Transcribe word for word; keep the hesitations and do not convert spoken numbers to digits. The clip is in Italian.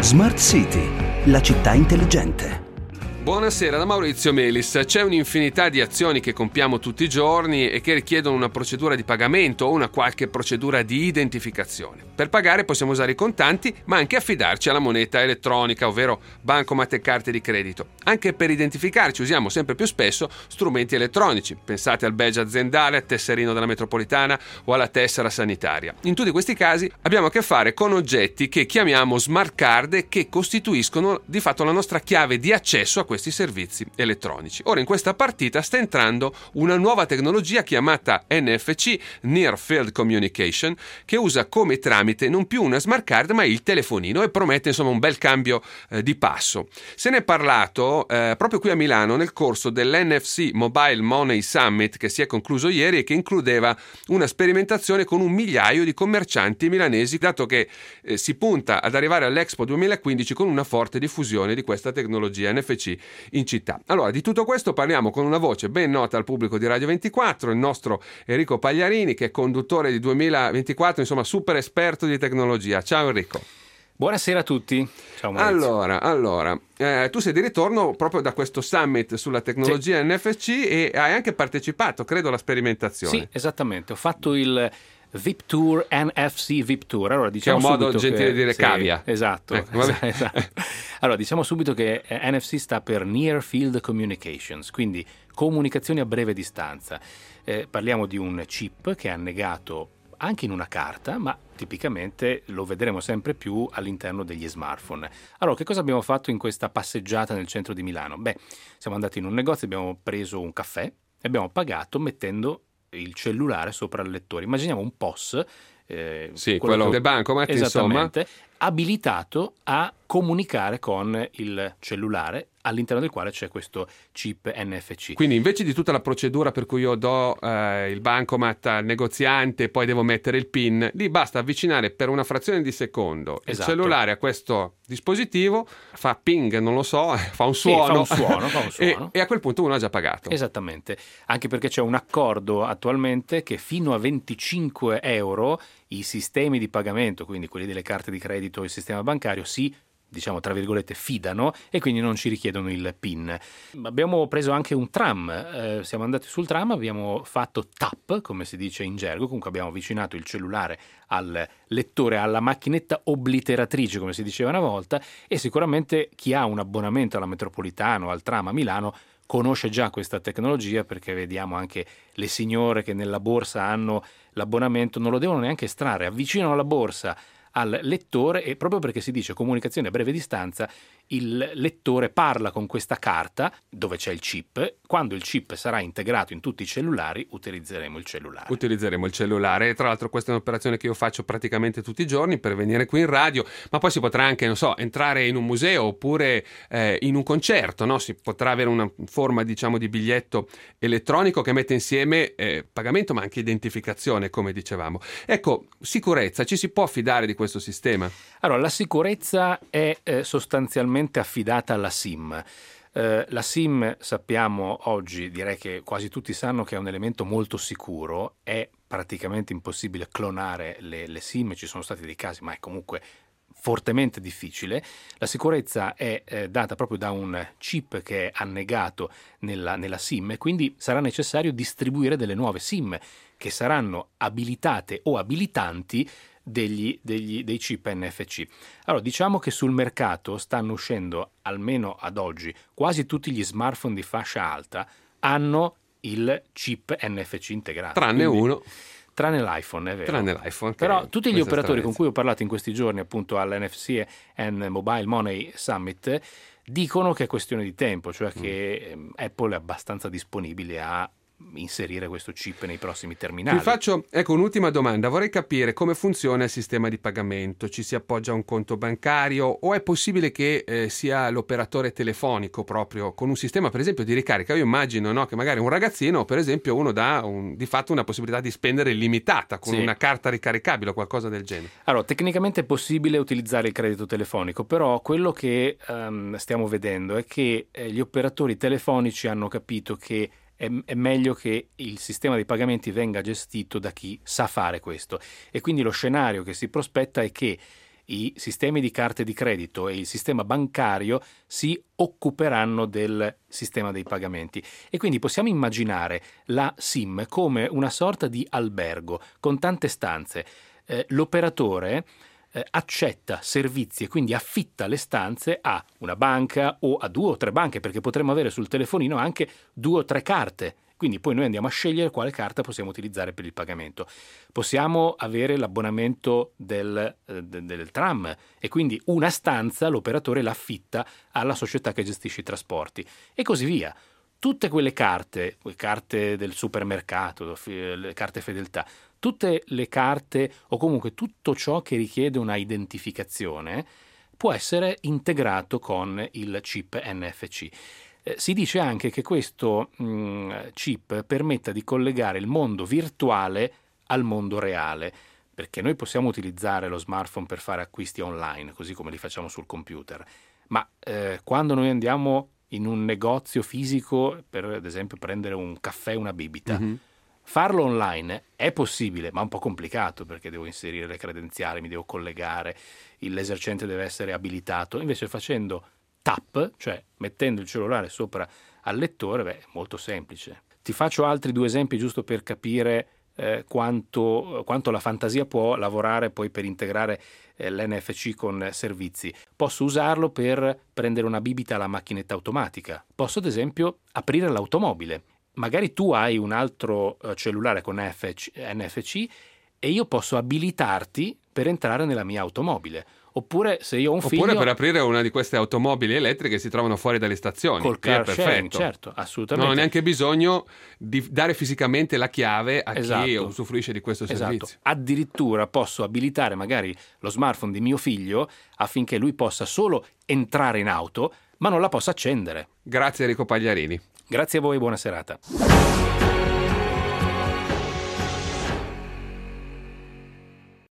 Smart City, la città intelligente. Buonasera da Maurizio Melis. C'è un'infinità di azioni che compiamo tutti i giorni e che richiedono una procedura di pagamento o una qualche procedura di identificazione. Per pagare possiamo usare i contanti, ma anche affidarci alla moneta elettronica, ovvero bancomat e carte di credito. Anche per identificarci usiamo sempre più spesso strumenti elettronici. Pensate al badge aziendale, al tesserino della metropolitana o alla tessera sanitaria. In tutti questi casi abbiamo a che fare con oggetti che chiamiamo smart card e che costituiscono di fatto la nostra chiave di accesso a questi servizi elettronici. Ora in questa partita sta entrando una nuova tecnologia chiamata N F C, Near Field Communication, che usa come tramite non più una smart card ma il telefonino e promette insomma un bel cambio eh, di passo. Se ne è parlato eh, proprio qui a Milano nel corso dell'N F C Mobile Money Summit che si è concluso ieri e che includeva una sperimentazione con un migliaio di commercianti milanesi, dato che eh, si punta ad arrivare all'Expo duemilaquindici con una forte diffusione di questa tecnologia N F C in città. Allora, di tutto questo parliamo con una voce ben nota al pubblico di Radio ventiquattro, il nostro Enrico Pagliarini, che è conduttore di duemilaventiquattro, insomma super esperto di tecnologia. Ciao Enrico. Buonasera a tutti. Ciao Maurizio. Allora, allora eh, tu sei di ritorno proprio da questo summit sulla tecnologia sì. N F C e hai anche partecipato, credo, alla sperimentazione. Sì, esattamente. Ho fatto il V I P Tour, N F C V I P Tour. Allora, diciamo che è un modo gentile che, di dire sì, cavia. Esatto, ecco, esatto. Allora, diciamo subito che N F C sta per Near Field Communications, quindi comunicazioni a breve distanza. Eh, parliamo di un chip che è annegato anche in una carta, ma tipicamente lo vedremo sempre più all'interno degli smartphone. Allora, che cosa abbiamo fatto in questa passeggiata nel centro di Milano? Beh, siamo andati in un negozio, abbiamo preso un caffè e abbiamo pagato mettendo il cellulare sopra il lettore. Immaginiamo un P O S, eh, sì, quello, quello del bancomat, esattamente, insomma, abilitato a comunicare con il cellulare all'interno del quale c'è questo chip N F C. Quindi invece di tutta la procedura per cui io do eh, il bancomat al negoziante e poi devo mettere il PIN, lì basta avvicinare per una frazione di secondo esatto. il cellulare a questo dispositivo, fa ping, non lo so, fa un suono, sì, fa un suono, fa un suono. e, e a quel punto uno ha già pagato. Esattamente, anche perché c'è un accordo attualmente che fino a venticinque euro i sistemi di pagamento, quindi quelli delle carte di credito e il sistema bancario, si diciamo tra virgolette fidano e quindi non ci richiedono il PIN. Abbiamo preso anche un tram, eh, siamo andati sul tram, abbiamo fatto tap, come si dice in gergo, comunque abbiamo avvicinato il cellulare al lettore, alla macchinetta obliteratrice, come si diceva una volta, e sicuramente chi ha un abbonamento alla metropolitana o al tram a Milano conosce già questa tecnologia, perché vediamo anche le signore che nella borsa hanno l'abbonamento, non lo devono neanche estrarre, avvicinano la borsa al lettore e proprio perché si dice comunicazione a breve distanza, il lettore parla con questa carta dove c'è il chip. Quando il chip sarà integrato in tutti i cellulari, utilizzeremo il cellulare. Utilizzeremo il cellulare e tra l'altro questa è un'operazione che io faccio praticamente tutti i giorni per venire qui in radio, ma poi si potrà anche, non so, entrare in un museo oppure eh, in un concerto, no? Si potrà avere una forma, diciamo, di biglietto elettronico che mette insieme eh, pagamento ma anche identificazione, come dicevamo. Ecco, sicurezza, ci si può fidare di questo sistema? Allora, la sicurezza è eh, sostanzialmente affidata alla SIM. Eh, la SIM, sappiamo oggi, direi che quasi tutti sanno che è un elemento molto sicuro, è praticamente impossibile clonare le, le SIM, ci sono stati dei casi, ma è comunque fortemente difficile. La sicurezza è eh, data proprio da un chip che è annegato nella, nella SIM e quindi sarà necessario distribuire delle nuove SIM che saranno abilitate o abilitanti Degli, degli, dei chip N F C. Allora, diciamo che sul mercato stanno uscendo, almeno ad oggi, quasi tutti gli smartphone di fascia alta hanno il chip N F C integrato. Tranne Quindi, uno. Tranne l'iPhone, è vero. Tranne l'iPhone. Però tutti gli operatori con cui ho parlato in questi giorni, appunto all'N F C and Mobile Money Summit, dicono che è questione di tempo, cioè che mm. Apple è abbastanza disponibile a inserire questo chip nei prossimi terminali. Vi faccio ecco un'ultima domanda, vorrei capire come funziona il sistema di pagamento, ci si appoggia a un conto bancario o è possibile che eh, sia l'operatore telefonico proprio con un sistema per esempio di ricarica? Io immagino, no, che magari un ragazzino per esempio uno dà un, di fatto una possibilità di spendere illimitata con sì. una carta ricaricabile o qualcosa del genere. Allora, tecnicamente è possibile utilizzare il credito telefonico, però quello che um, stiamo vedendo è che eh, gli operatori telefonici hanno capito che è meglio che il sistema dei pagamenti venga gestito da chi sa fare questo, e quindi lo scenario che si prospetta è che i sistemi di carte di credito e il sistema bancario si occuperanno del sistema dei pagamenti. E quindi possiamo immaginare la SIM come una sorta di albergo con tante stanze. Eh, l'operatore eh, accetta servizi e quindi affitta le stanze a una banca o a due o tre banche, perché potremmo avere sul telefonino anche due o tre carte. Quindi poi noi andiamo a scegliere quale carta possiamo utilizzare per il pagamento. Possiamo avere l'abbonamento del, eh, del tram e quindi una stanza l'operatore l'affitta alla società che gestisce i trasporti e così via. Tutte quelle carte, le carte del supermercato, le carte fedeltà, tutte le carte o comunque tutto ciò che richiede una identificazione può essere integrato con il chip N F C. Eh, si dice anche che questo mh, chip permetta di collegare il mondo virtuale al mondo reale, perché noi possiamo utilizzare lo smartphone per fare acquisti online, così come li facciamo sul computer, ma eh, quando noi andiamo in un negozio fisico, per ad esempio prendere un caffè, una bibita, mm-hmm. farlo online è possibile, ma un po' complicato, perché devo inserire le credenziali, mi devo collegare, l'esercente deve essere abilitato. Invece facendo tap, cioè mettendo il cellulare sopra al lettore, beh, è molto semplice. Ti faccio altri due esempi giusto per capire eh, quanto, quanto la fantasia può lavorare poi per integrare eh, l'N F C con servizi. Posso usarlo per prendere una bibita alla macchinetta automatica. Posso ad esempio aprire l'automobile. Magari tu hai un altro eh, cellulare con N F C e io posso abilitarti per entrare nella mia automobile. Oppure se io ho un figlio... Oppure per aprire una di queste automobili elettriche che si trovano fuori dalle stazioni. Col car sharing, certo, assolutamente. Non ho neanche bisogno di dare fisicamente la chiave a esatto. chi usufruisce di questo esatto. servizio. Addirittura posso abilitare magari lo smartphone di mio figlio affinché lui possa solo entrare in auto, ma non la possa accendere. Grazie Enrico Pagliarini. Grazie a voi, buona serata.